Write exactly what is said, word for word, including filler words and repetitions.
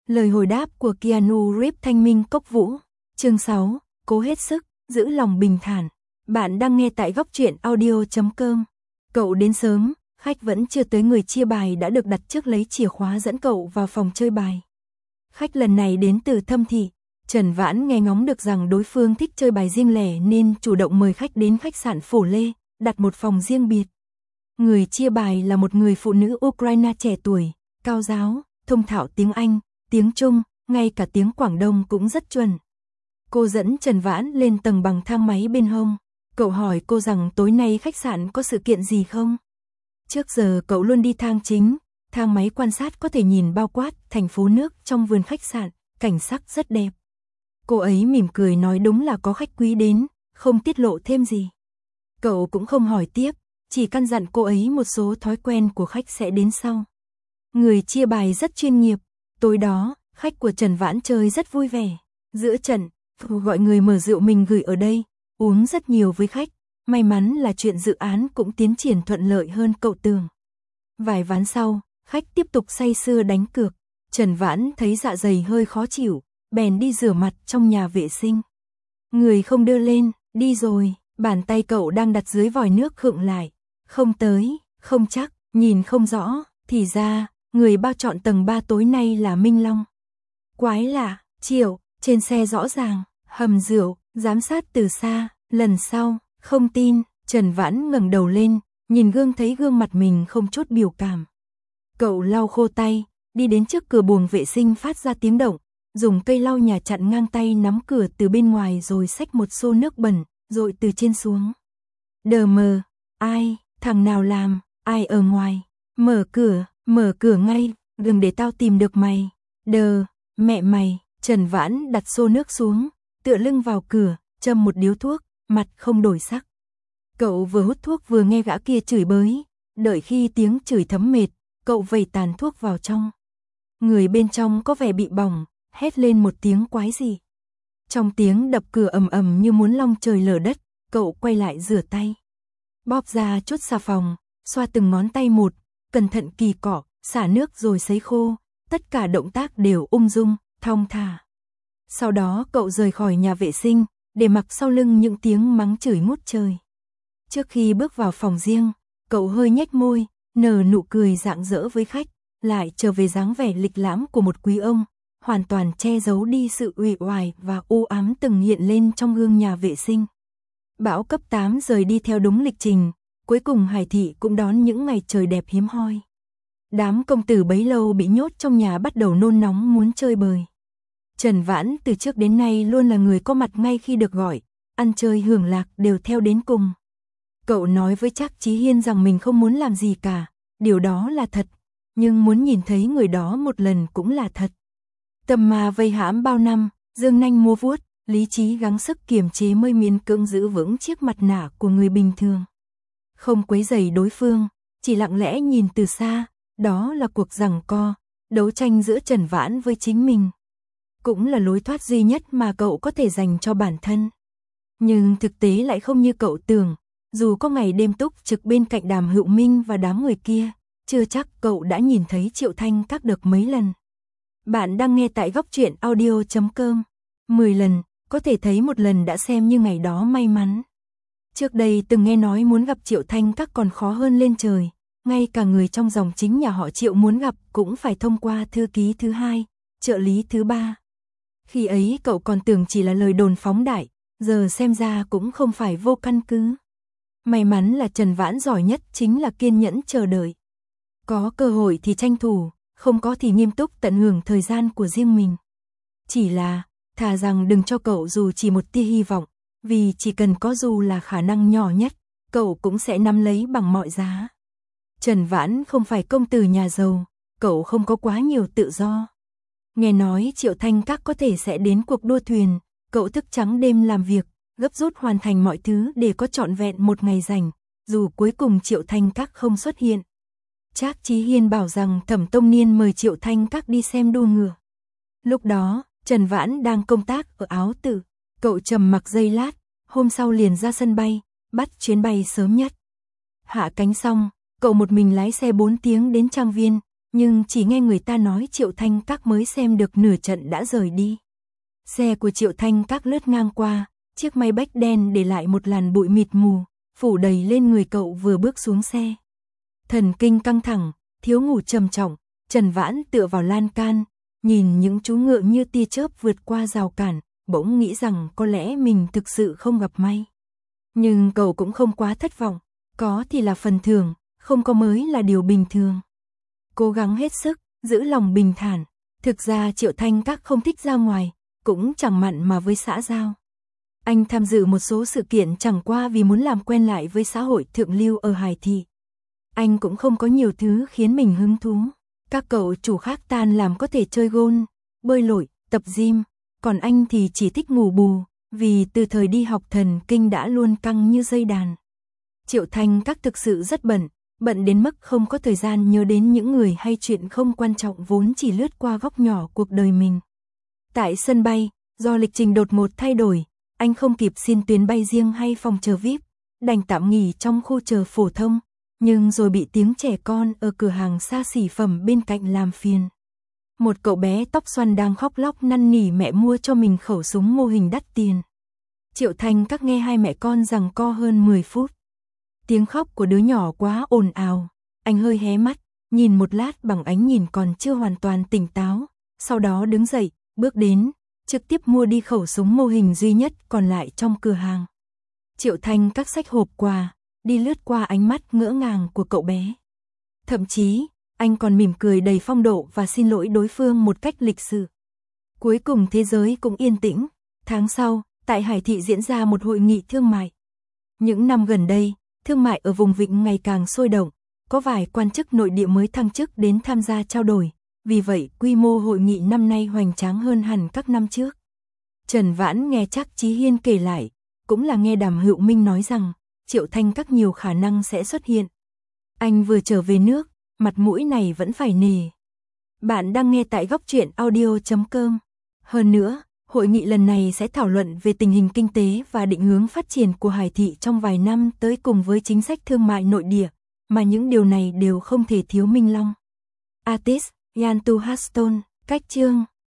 Lời hồi đáp của Keanu Reeves Thanh minh cốc vũ. Chương sáu, cố hết sức, giữ lòng bình thản. Bạn đang nghe tại góc truyện audio chấm com. Cậu đến sớm, khách vẫn chưa tới, người chia bài đã được đặt trước lấy chìa khóa dẫn cậu vào phòng chơi bài. Khách lần này đến từ Thâm Thị. Trần Vãn nghe ngóng được rằng đối phương thích chơi bài riêng lẻ nên chủ động mời khách đến khách sạn Phổ Lê, đặt một phòng riêng biệt. Người chia bài là một người phụ nữ Ukraine trẻ tuổi, cao giáo, thông thạo tiếng Anh, tiếng Trung, ngay cả tiếng Quảng Đông cũng rất chuẩn. Cô dẫn Trần Vãn lên tầng bằng thang máy bên hông. Cậu hỏi cô rằng tối nay khách sạn có sự kiện gì không? Trước giờ cậu luôn đi thang chính, thang máy quan sát có thể nhìn bao quát thành phố nước trong vườn khách sạn, cảnh sắc rất đẹp. Cô ấy mỉm cười nói đúng là có khách quý đến, không tiết lộ thêm gì. Cậu cũng không hỏi tiếp, chỉ căn dặn cô ấy một số thói quen của khách sẽ đến sau. Người chia bài rất chuyên nghiệp. Tối đó, khách của Trần Vãn chơi rất vui vẻ. Giữa trận, gọi người mở rượu mình gửi ở đây, uống rất nhiều với khách. May mắn là chuyện dự án cũng tiến triển thuận lợi hơn cậu tưởng. Vài ván sau, khách tiếp tục say sưa đánh cược. Trần Vãn thấy dạ dày hơi khó chịu, bèn đi rửa mặt trong nhà vệ sinh. Người không đưa lên, đi rồi, bàn tay cậu đang đặt dưới vòi nước khựng lại. Không tới, không chắc, nhìn không rõ, thì ra, người bao chọn tầng ba tối nay là Minh Long. Quái lạ, Triệu, trên xe rõ ràng, hầm rượu, giám sát từ xa, lần sau, không tin, Trần Vãn ngẩng đầu lên, nhìn gương thấy gương mặt mình không chút biểu cảm. Cậu lau khô tay, đi đến trước cửa buồng vệ sinh phát ra tiếng động, dùng cây lau nhà chặn ngang tay nắm cửa từ bên ngoài rồi xách một xô nước bẩn, dội từ trên xuống. Đờ mờ, ai, thằng nào làm, ai ở ngoài, mở cửa, mở cửa ngay, đừng để tao tìm được mày. Đờ, mẹ mày, Trần Vãn đặt xô nước xuống, tựa lưng vào cửa, châm một điếu thuốc, mặt không đổi sắc. Cậu vừa hút thuốc vừa nghe gã kia chửi bới, đợi khi tiếng chửi thấm mệt, cậu vẩy tàn thuốc vào trong. Người bên trong có vẻ bị bỏng, hét lên một tiếng quái gì. Trong tiếng đập cửa ầm ầm như muốn long trời lở đất, cậu quay lại rửa tay. Bóp ra chút xà phòng, xoa từng ngón tay một, cẩn thận kỳ cọ, xả nước rồi sấy khô, tất cả động tác đều ung dung, thong thả. Sau đó cậu rời khỏi nhà vệ sinh, để mặc sau lưng những tiếng mắng chửi ngút trời. Trước khi bước vào phòng riêng, cậu hơi nhếch môi, nở nụ cười rạng rỡ với khách, lại trở về dáng vẻ lịch lãm của một quý ông, hoàn toàn che giấu đi sự uể oải và u ám từng hiện lên trong gương nhà vệ sinh. Bão cấp tám rời đi theo đúng lịch trình, cuối cùng Hải Thị cũng đón những ngày trời đẹp hiếm hoi. Đám công tử bấy lâu bị nhốt trong nhà bắt đầu nôn nóng muốn chơi bời. Trần Vãn từ trước đến nay luôn là người có mặt ngay khi được gọi, ăn chơi hưởng lạc đều theo đến cùng. Cậu nói với Trác Chí Hiên rằng mình không muốn làm gì cả, điều đó là thật, nhưng muốn nhìn thấy người đó một lần cũng là thật. Tâm ma vây hãm bao năm, dương nanh múa vuốt, lý trí gắng sức kiềm chế mới miễn cưỡng giữ vững chiếc mặt nạ của người bình thường. Không quấy rầy đối phương, chỉ lặng lẽ nhìn từ xa, đó là cuộc giằng co, đấu tranh giữa Trần Vãn với chính mình. Cũng là lối thoát duy nhất mà cậu có thể dành cho bản thân. Nhưng thực tế lại không như cậu tưởng, dù có ngày đêm túc trực bên cạnh Đàm Hữu Minh và đám người kia, chưa chắc cậu đã nhìn thấy Triệu Thanh các được mấy lần. Bạn đang nghe tại góc truyện audio chấm com. mười lần, có thể thấy một lần đã xem như ngày đó may mắn. Trước đây từng nghe nói muốn gặp Triệu Thanh các còn khó hơn lên trời, ngay cả người trong dòng chính nhà họ Triệu muốn gặp cũng phải thông qua thư ký thứ hai, trợ lý thứ ba. Khi ấy cậu còn tưởng chỉ là lời đồn phóng đại, giờ xem ra cũng không phải vô căn cứ. May mắn là Trần Vãn giỏi nhất chính là kiên nhẫn chờ đợi. Có cơ hội thì tranh thủ, không có thì nghiêm túc tận hưởng thời gian của riêng mình. Chỉ là, thà rằng đừng cho cậu dù chỉ một tia hy vọng, vì chỉ cần có dù là khả năng nhỏ nhất, cậu cũng sẽ nắm lấy bằng mọi giá. Trần Vãn không phải công tử nhà giàu, cậu không có quá nhiều tự do. Nghe nói Triệu Thanh các có thể sẽ đến cuộc đua thuyền, cậu thức trắng đêm làm việc, gấp rút hoàn thành mọi thứ để có trọn vẹn một ngày rảnh, dù cuối cùng Triệu Thanh các không xuất hiện. Trác Chí Hiên bảo rằng Thẩm Tông Niên mời Triệu Thanh các đi xem đua ngựa. Lúc đó, Trần Vãn đang công tác ở Áo Tử, cậu trầm mặc giây lát, hôm sau liền ra sân bay, bắt chuyến bay sớm nhất. Hạ cánh xong, cậu một mình lái xe bốn tiếng đến trang viên, nhưng chỉ nghe người ta nói Triệu Thanh Các mới xem được nửa trận đã rời đi. Xe của Triệu Thanh Các lướt ngang qua, chiếc máy bách đen để lại một làn bụi mịt mù, phủ đầy lên người cậu vừa bước xuống xe. Thần kinh căng thẳng, thiếu ngủ trầm trọng, Trần Vãn tựa vào lan can, nhìn những chú ngựa như tia chớp vượt qua rào cản, bỗng nghĩ rằng có lẽ mình thực sự không gặp may. Nhưng cậu cũng không quá thất vọng, có thì là phần thường, không có mới là điều bình thường. Cố gắng hết sức, giữ lòng bình thản, thực ra Triệu Thanh Các không thích ra ngoài, cũng chẳng mặn mà với xã giao. Anh tham dự một số sự kiện chẳng qua vì muốn làm quen lại với xã hội thượng lưu ở Hải Thị. Anh cũng không có nhiều thứ khiến mình hứng thú. Các cậu chủ khác tan làm có thể chơi golf, bơi lội, tập gym, còn anh thì chỉ thích ngủ bù, vì từ thời đi học thần kinh đã luôn căng như dây đàn. Triệu Thanh Các thực sự rất bận, bận đến mức không có thời gian nhớ đến những người hay chuyện không quan trọng vốn chỉ lướt qua góc nhỏ cuộc đời mình. Tại sân bay, do lịch trình đột ngột thay đổi, anh không kịp xin tuyến bay riêng hay phòng chờ vi ai pi, đành tạm nghỉ trong khu chờ phổ thông, nhưng rồi bị tiếng trẻ con ở cửa hàng xa xỉ phẩm bên cạnh làm phiền. Một cậu bé tóc xoăn đang khóc lóc năn nỉ mẹ mua cho mình khẩu súng mô hình đắt tiền. Triệu Thanh Các nghe hai mẹ con giằng co hơn mười phút. Tiếng khóc của đứa nhỏ quá ồn ào, anh hơi hé mắt, nhìn một lát bằng ánh nhìn còn chưa hoàn toàn tỉnh táo, sau đó đứng dậy, bước đến, trực tiếp mua đi khẩu súng mô hình duy nhất còn lại trong cửa hàng. Triệu Thanh Các xách hộp quà, đi lướt qua ánh mắt ngỡ ngàng của cậu bé. Thậm chí, anh còn mỉm cười đầy phong độ và xin lỗi đối phương một cách lịch sự. Cuối cùng thế giới cũng yên tĩnh. Tháng sau, tại Hải Thị diễn ra một hội nghị thương mại. Những năm gần đây, thương mại ở vùng Vịnh ngày càng sôi động, có vài quan chức nội địa mới thăng chức đến tham gia trao đổi, vì vậy quy mô hội nghị năm nay hoành tráng hơn hẳn các năm trước. Trần Vãn nghe Trác Chí Hiên kể lại, cũng là nghe Đàm Hữu Minh nói rằng, Triệu Thanh Các nhiều khả năng sẽ xuất hiện. Anh vừa trở về nước, mặt mũi này vẫn phải nề. Bạn đang nghe tại góc truyện audio chấm com. Hơn nữa, hội nghị lần này sẽ thảo luận về tình hình kinh tế và định hướng phát triển của Hải Thị trong vài năm tới cùng với chính sách thương mại nội địa, mà những điều này đều không thể thiếu Minh Long. Artist, Yantu Haston, cách chương.